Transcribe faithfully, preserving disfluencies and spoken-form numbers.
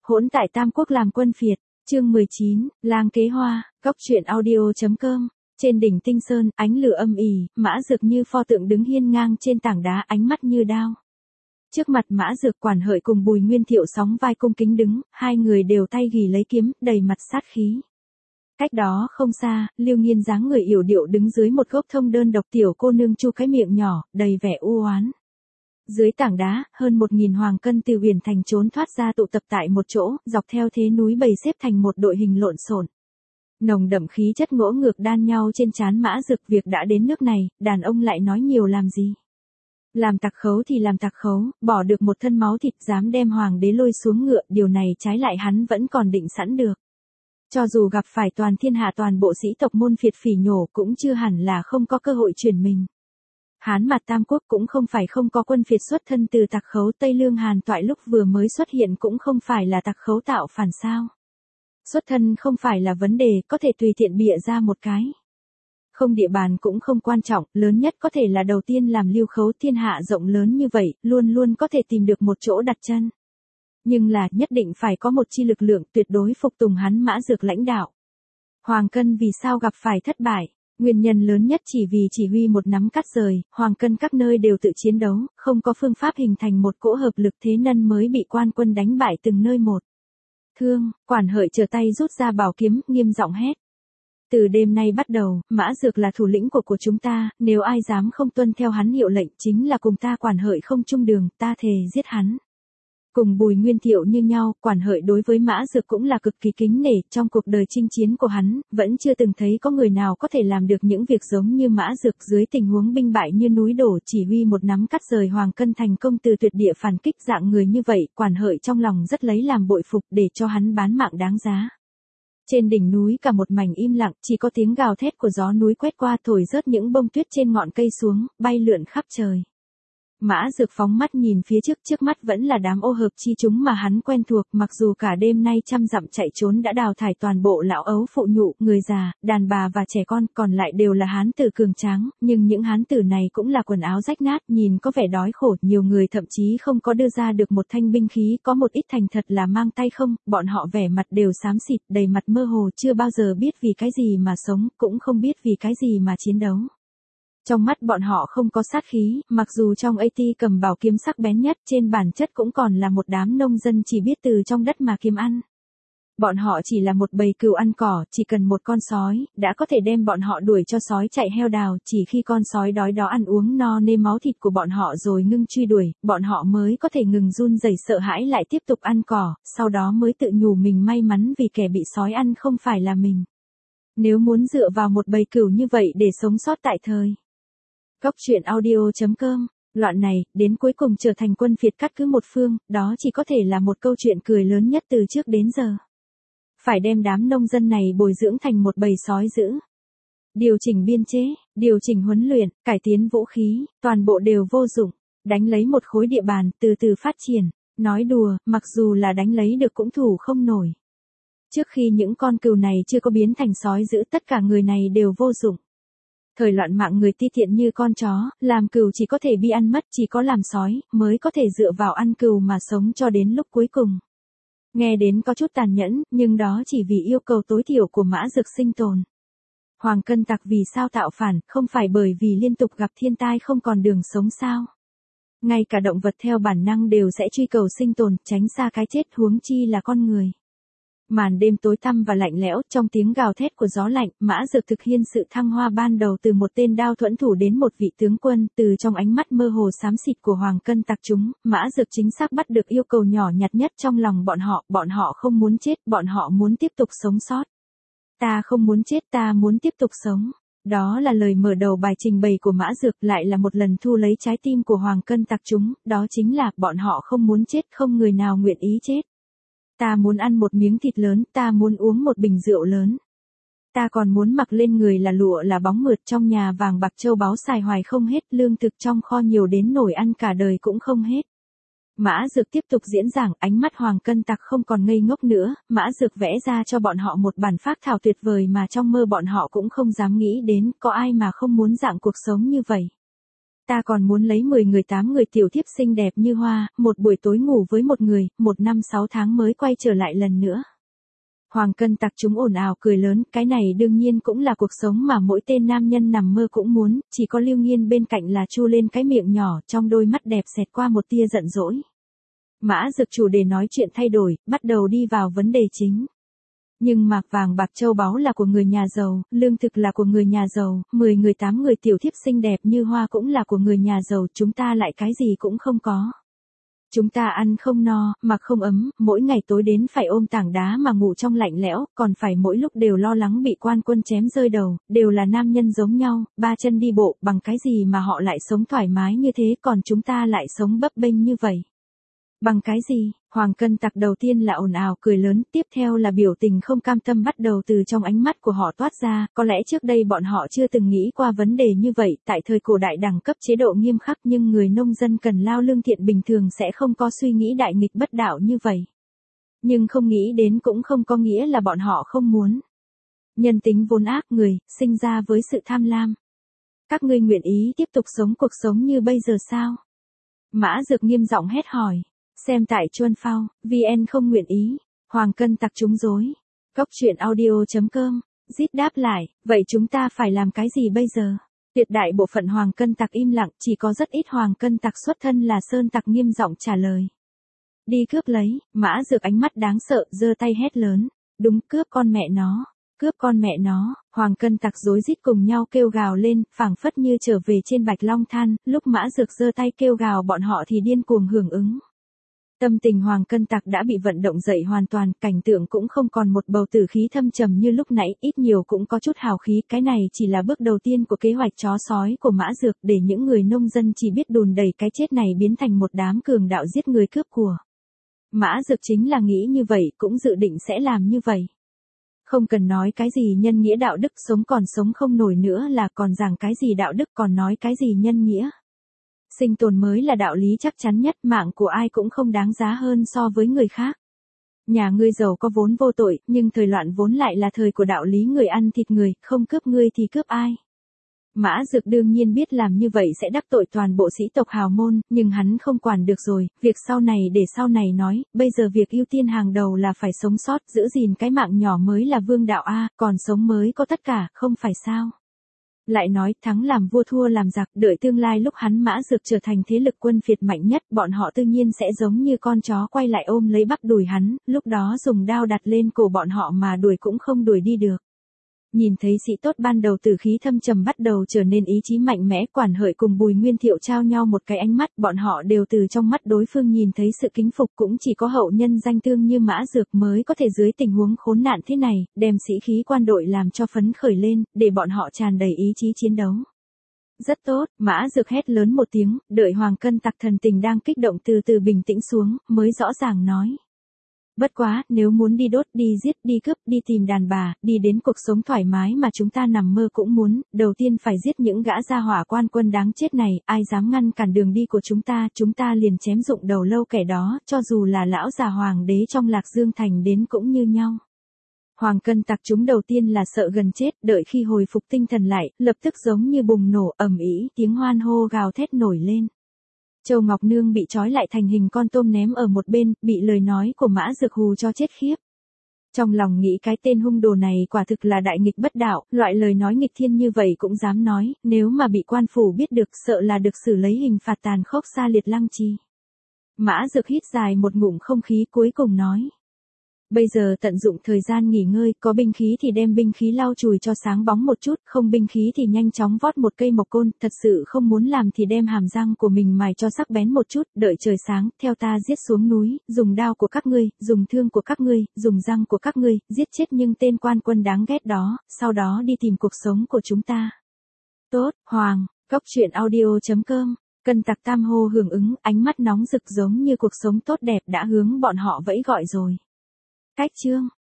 Hỗn tại Tam Quốc làm quân phiệt, chương mười chín, lang kế hoa, góc truyện audio.com. Trên đỉnh Tinh Sơn, ánh lửa âm ỉ, Mã Dược như pho tượng đứng hiên ngang trên tảng đá, ánh mắt như đao. Trước mặt Mã Dược, Quản Hợi cùng Bùi Nguyên Thiệu sóng vai cung kính đứng, hai người đều tay ghì lấy kiếm, đầy mặt sát khí. Cách đó không xa, Lưu Nghiên dáng người yểu điệu đứng dưới một gốc thông đơn độc, tiểu cô nương chu cái miệng nhỏ, đầy vẻ u oán. Dưới tảng đá, hơn một nghìn hoàng cân từ Huyền Thành trốn thoát ra tụ tập tại một chỗ, dọc theo thế núi bầy xếp thành một đội hình lộn xộn. Nồng đậm khí chất ngỗ ngược đan nhau trên trán Mã Dược, việc đã đến nước này, đàn ông lại nói nhiều làm gì. Làm tặc khấu thì làm tặc khấu, bỏ được một thân máu thịt dám đem hoàng đế lôi xuống ngựa, điều này trái lại hắn vẫn còn định sẵn được. Cho dù gặp phải toàn thiên hạ toàn bộ sĩ tộc môn phiệt phỉ nhổ cũng chưa hẳn là không có cơ hội chuyển mình. Hán mặt Tam Quốc cũng không phải không có quân phiệt xuất thân từ tặc khấu, Tây Lương Hàn Toại lúc vừa mới xuất hiện cũng không phải là tặc khấu tạo phản sao. Xuất thân không phải là vấn đề, có thể tùy tiện bịa ra một cái. Không địa bàn cũng không quan trọng, lớn nhất có thể là đầu tiên làm lưu khấu, thiên hạ rộng lớn như vậy, luôn luôn có thể tìm được một chỗ đặt chân. Nhưng là, nhất định phải có một chi lực lượng tuyệt đối phục tùng hắn Mã Dược lãnh đạo. Hoàng Cân vì sao gặp phải thất bại? Nguyên nhân lớn nhất chỉ vì chỉ huy một nắm cắt rời, Hoàng Cân các nơi đều tự chiến đấu, không có phương pháp hình thành một cỗ hợp lực, thế nên mới bị quan quân đánh bại từng nơi một. Thương, Quản Hợi trở tay rút ra bảo kiếm, nghiêm giọng hét. Từ đêm nay bắt đầu, Mã Dược là thủ lĩnh của của chúng ta, nếu ai dám không tuân theo hắn hiệu lệnh chính là cùng ta Quản Hợi không chung đường, ta thề giết hắn. Cùng Bùi Nguyên Thiệu như nhau, Quản Hợi đối với Mã Dược cũng là cực kỳ kính nể, trong cuộc đời chinh chiến của hắn, vẫn chưa từng thấy có người nào có thể làm được những việc giống như Mã Dược. Dưới tình huống binh bại như núi đổ, chỉ huy một nắm cắt rời Hoàng Cân thành công từ tuyệt địa phản kích, dạng người như vậy, Quản Hợi trong lòng rất lấy làm bội phục, để cho hắn bán mạng đáng giá. Trên đỉnh núi cả một mảnh im lặng, chỉ có tiếng gào thét của gió núi quét qua thổi rớt những bông tuyết trên ngọn cây xuống, bay lượn khắp trời. Mã Dược phóng mắt nhìn phía trước, trước mắt vẫn là đám ô hợp chi chúng mà hắn quen thuộc, mặc dù cả đêm nay trăm dặm chạy trốn đã đào thải toàn bộ lão ấu phụ nhụ, người già, đàn bà và trẻ con, còn lại đều là hán tử cường tráng, nhưng những hán tử này cũng là quần áo rách nát, nhìn có vẻ đói khổ, nhiều người thậm chí không có đưa ra được một thanh binh khí, có một ít thành thật là mang tay không, bọn họ vẻ mặt đều xám xịt, đầy mặt mơ hồ, chưa bao giờ biết vì cái gì mà sống, cũng không biết vì cái gì mà chiến đấu. Trong mắt bọn họ không có sát khí, mặc dù trong a tê cầm bảo kiếm sắc bén nhất, trên bản chất cũng còn là một đám nông dân chỉ biết từ trong đất mà kiếm ăn. Bọn họ chỉ là một bầy cừu ăn cỏ, chỉ cần một con sói, đã có thể đem bọn họ đuổi cho sói chạy heo đào, chỉ khi con sói đói đó ăn uống no nê máu thịt của bọn họ rồi ngưng truy đuổi, bọn họ mới có thể ngừng run rẩy sợ hãi lại tiếp tục ăn cỏ, sau đó mới tự nhủ mình may mắn vì kẻ bị sói ăn không phải là mình. Nếu muốn dựa vào một bầy cừu như vậy để sống sót tại thời. Góc truyện audio.com, loạn này, đến cuối cùng trở thành quân phiệt cắt cứ một phương, đó chỉ có thể là một câu chuyện cười lớn nhất từ trước đến giờ. Phải đem đám nông dân này bồi dưỡng thành một bầy sói dữ. Điều chỉnh biên chế, điều chỉnh huấn luyện, cải tiến vũ khí, toàn bộ đều vô dụng. Đánh lấy một khối địa bàn, từ từ phát triển. Nói đùa, mặc dù là đánh lấy được cũng thủ không nổi. Trước khi những con cừu này chưa có biến thành sói dữ, tất cả người này đều vô dụng. Thời loạn mạng người ti tiện như con chó, làm cừu chỉ có thể bị ăn mất, chỉ có làm sói, mới có thể dựa vào ăn cừu mà sống cho đến lúc cuối cùng. Nghe đến có chút tàn nhẫn, nhưng đó chỉ vì yêu cầu tối thiểu của Mã Dược sinh tồn. Hoàng Cân tặc vì sao tạo phản, không phải bởi vì liên tục gặp thiên tai không còn đường sống sao? Ngay cả động vật theo bản năng đều sẽ truy cầu sinh tồn, tránh xa cái chết, huống chi là con người. Màn đêm tối tăm và lạnh lẽo, trong tiếng gào thét của gió lạnh, Mã Dược thực hiện sự thăng hoa ban đầu từ một tên đao thuẫn thủ đến một vị tướng quân, từ trong ánh mắt mơ hồ xám xịt của Hoàng Cân tặc chúng, Mã Dược chính xác bắt được yêu cầu nhỏ nhặt nhất trong lòng bọn họ, bọn họ không muốn chết, bọn họ muốn tiếp tục sống sót. Ta không muốn chết, ta muốn tiếp tục sống. Đó là lời mở đầu bài trình bày của Mã Dược, lại là một lần thu lấy trái tim của Hoàng Cân tặc chúng, đó chính là, bọn họ không muốn chết, không người nào nguyện ý chết. Ta muốn ăn một miếng thịt lớn, ta muốn uống một bình rượu lớn. Ta còn muốn mặc lên người là lụa là bóng mượt, trong nhà vàng bạc châu báu xài hoài không hết, lương thực trong kho nhiều đến nổi ăn cả đời cũng không hết. Mã Dược tiếp tục diễn giảng, ánh mắt Hoàng Cân tặc không còn ngây ngốc nữa, Mã Dược vẽ ra cho bọn họ một bản phác thảo tuyệt vời mà trong mơ bọn họ cũng không dám nghĩ đến, có ai mà không muốn dạng cuộc sống như vậy. Ta còn muốn lấy mười người tám người tiểu thiếp xinh đẹp như hoa, một buổi tối ngủ với một người, một năm sáu tháng mới quay trở lại lần nữa. Hoàng Cân Tặc chúng ồn ào cười lớn, cái này đương nhiên cũng là cuộc sống mà mỗi tên nam nhân nằm mơ cũng muốn, chỉ có Lưu Nghiên bên cạnh là chu lên cái miệng nhỏ, trong đôi mắt đẹp xẹt qua một tia giận dỗi. Mã Dực chủ đề nói chuyện thay đổi, bắt đầu đi vào vấn đề chính. Nhưng mạc vàng bạc châu báu là của người nhà giàu, lương thực là của người nhà giàu, mười người tám người tiểu thiếp xinh đẹp như hoa cũng là của người nhà giàu, chúng ta lại cái gì cũng không có. Chúng ta ăn không no, mặc không ấm, mỗi ngày tối đến phải ôm tảng đá mà ngủ trong lạnh lẽo, còn phải mỗi lúc đều lo lắng bị quan quân chém rơi đầu, đều là nam nhân giống nhau, ba chân đi bộ, bằng cái gì mà họ lại sống thoải mái như thế, còn chúng ta lại sống bấp bênh như vậy. Bằng cái gì? Hoàng Cân Tặc đầu tiên là ồn ào cười lớn, tiếp theo là biểu tình không cam tâm bắt đầu từ trong ánh mắt của họ toát ra, có lẽ trước đây bọn họ chưa từng nghĩ qua vấn đề như vậy, tại thời cổ đại đẳng cấp chế độ nghiêm khắc nhưng người nông dân cần lao lương thiện bình thường sẽ không có suy nghĩ đại nghịch bất đạo như vậy. Nhưng không nghĩ đến cũng không có nghĩa là bọn họ không muốn. Nhân tính vốn ác, người, sinh ra với sự tham lam. Các ngươi nguyện ý tiếp tục sống cuộc sống như bây giờ sao? Mã Dực nghiêm giọng hét hỏi. Xem tại Chuân Phao, vê en không nguyện ý. Hoàng Cân Tặc trúng rối. Cốc truyện audio chấm com. Rít đáp lại, vậy chúng ta phải làm cái gì bây giờ? Tuyệt đại bộ phận Hoàng Cân Tặc im lặng, chỉ có rất ít Hoàng Cân Tặc xuất thân là Sơn Tặc nghiêm giọng trả lời. Đi cướp lấy, Mã Dực ánh mắt đáng sợ, giơ tay hét lớn. Đúng, cướp con mẹ nó. Cướp con mẹ nó, Hoàng Cân Tặc rối rít cùng nhau kêu gào lên, phảng phất như trở về trên Bạch Long Than, lúc Mã Dực giơ tay kêu gào bọn họ thì điên cuồng hưởng ứng. Tâm tình Hoàng Cân Tặc đã bị vận động dậy hoàn toàn, cảnh tượng cũng không còn một bầu tử khí thâm trầm như lúc nãy, ít nhiều cũng có chút hào khí, cái này chỉ là bước đầu tiên của kế hoạch chó sói của Mã Dược để những người nông dân chỉ biết đùn đẩy cái chết này biến thành một đám cường đạo giết người cướp của. Mã Dược chính là nghĩ như vậy, cũng dự định sẽ làm như vậy. Không cần nói cái gì nhân nghĩa đạo đức, sống còn sống không nổi nữa là còn giảng cái gì đạo đức, còn nói cái gì nhân nghĩa. Sinh tồn mới là đạo lý chắc chắn nhất, mạng của ai cũng không đáng giá hơn so với người khác. Nhà ngươi giàu có vốn vô tội, nhưng thời loạn vốn lại là thời của đạo lý người ăn thịt người, không cướp ngươi thì cướp ai. Mã Dược đương nhiên biết làm như vậy sẽ đắc tội toàn bộ sĩ tộc hào môn, nhưng hắn không quản được rồi, việc sau này để sau này nói, bây giờ việc ưu tiên hàng đầu là phải sống sót, giữ gìn cái mạng nhỏ mới là vương đạo a, còn sống mới có tất cả, không phải sao? Lại nói, thắng làm vua thua làm giặc, đợi tương lai lúc hắn Mã Dược trở thành thế lực quân phiệt mạnh nhất, bọn họ tự nhiên sẽ giống như con chó quay lại ôm lấy bắp đùi hắn, lúc đó dùng đao đặt lên cổ bọn họ mà đuổi cũng không đuổi đi được. Nhìn thấy sĩ tốt ban đầu từ khí thâm trầm bắt đầu trở nên ý chí mạnh mẽ, Quản Hợi cùng Bùi Nguyên Thiệu trao nhau một cái ánh mắt, bọn họ đều từ trong mắt đối phương nhìn thấy sự kính phục, cũng chỉ có hậu nhân danh tương như Mã Dược mới có thể dưới tình huống khốn nạn thế này, đem sĩ khí quan đội làm cho phấn khởi lên, để bọn họ tràn đầy ý chí chiến đấu. Rất tốt, Mã Dược hét lớn một tiếng, đợi Hoàng Cân Tặc thần tình đang kích động từ từ bình tĩnh xuống, mới rõ ràng nói. Bất quá, nếu muốn đi đốt, đi giết, đi cướp, đi tìm đàn bà, đi đến cuộc sống thoải mái mà chúng ta nằm mơ cũng muốn, đầu tiên phải giết những gã gia hỏa quan quân đáng chết này, ai dám ngăn cản đường đi của chúng ta, chúng ta liền chém rụng đầu lâu kẻ đó, cho dù là lão già hoàng đế trong Lạc Dương thành đến cũng như nhau. Hoàng Cân Tặc chúng đầu tiên là sợ gần chết, đợi khi hồi phục tinh thần lại, lập tức giống như bùng nổ, ầm ĩ, tiếng hoan hô gào thét nổi lên. Châu Ngọc Nương bị trói lại thành hình con tôm ném ở một bên, bị lời nói của Mã Dược hù cho chết khiếp. Trong lòng nghĩ cái tên hung đồ này quả thực là đại nghịch bất đạo, loại lời nói nghịch thiên như vậy cũng dám nói, nếu mà bị quan phủ biết được sợ là được xử lấy hình phạt tàn khốc xa liệt lăng trì. Mã Dược hít dài một ngụm không khí cuối cùng nói. Bây giờ tận dụng thời gian nghỉ ngơi, có binh khí thì đem binh khí lau chùi cho sáng bóng một chút, không binh khí thì nhanh chóng vót một cây mộc côn, thật sự không muốn làm thì đem hàm răng của mình mài cho sắc bén một chút, đợi trời sáng, theo ta giết xuống núi, dùng đao của các ngươi, dùng thương của các ngươi, dùng răng của các ngươi, giết chết những tên quan quân đáng ghét đó, sau đó đi tìm cuộc sống của chúng ta. Tốt, Hoàng, Cốc truyện audio chấm com. Cân Tặc tam hô hưởng ứng, ánh mắt nóng rực giống như cuộc sống tốt đẹp đã hướng bọn họ vẫy gọi rồi. Cách chương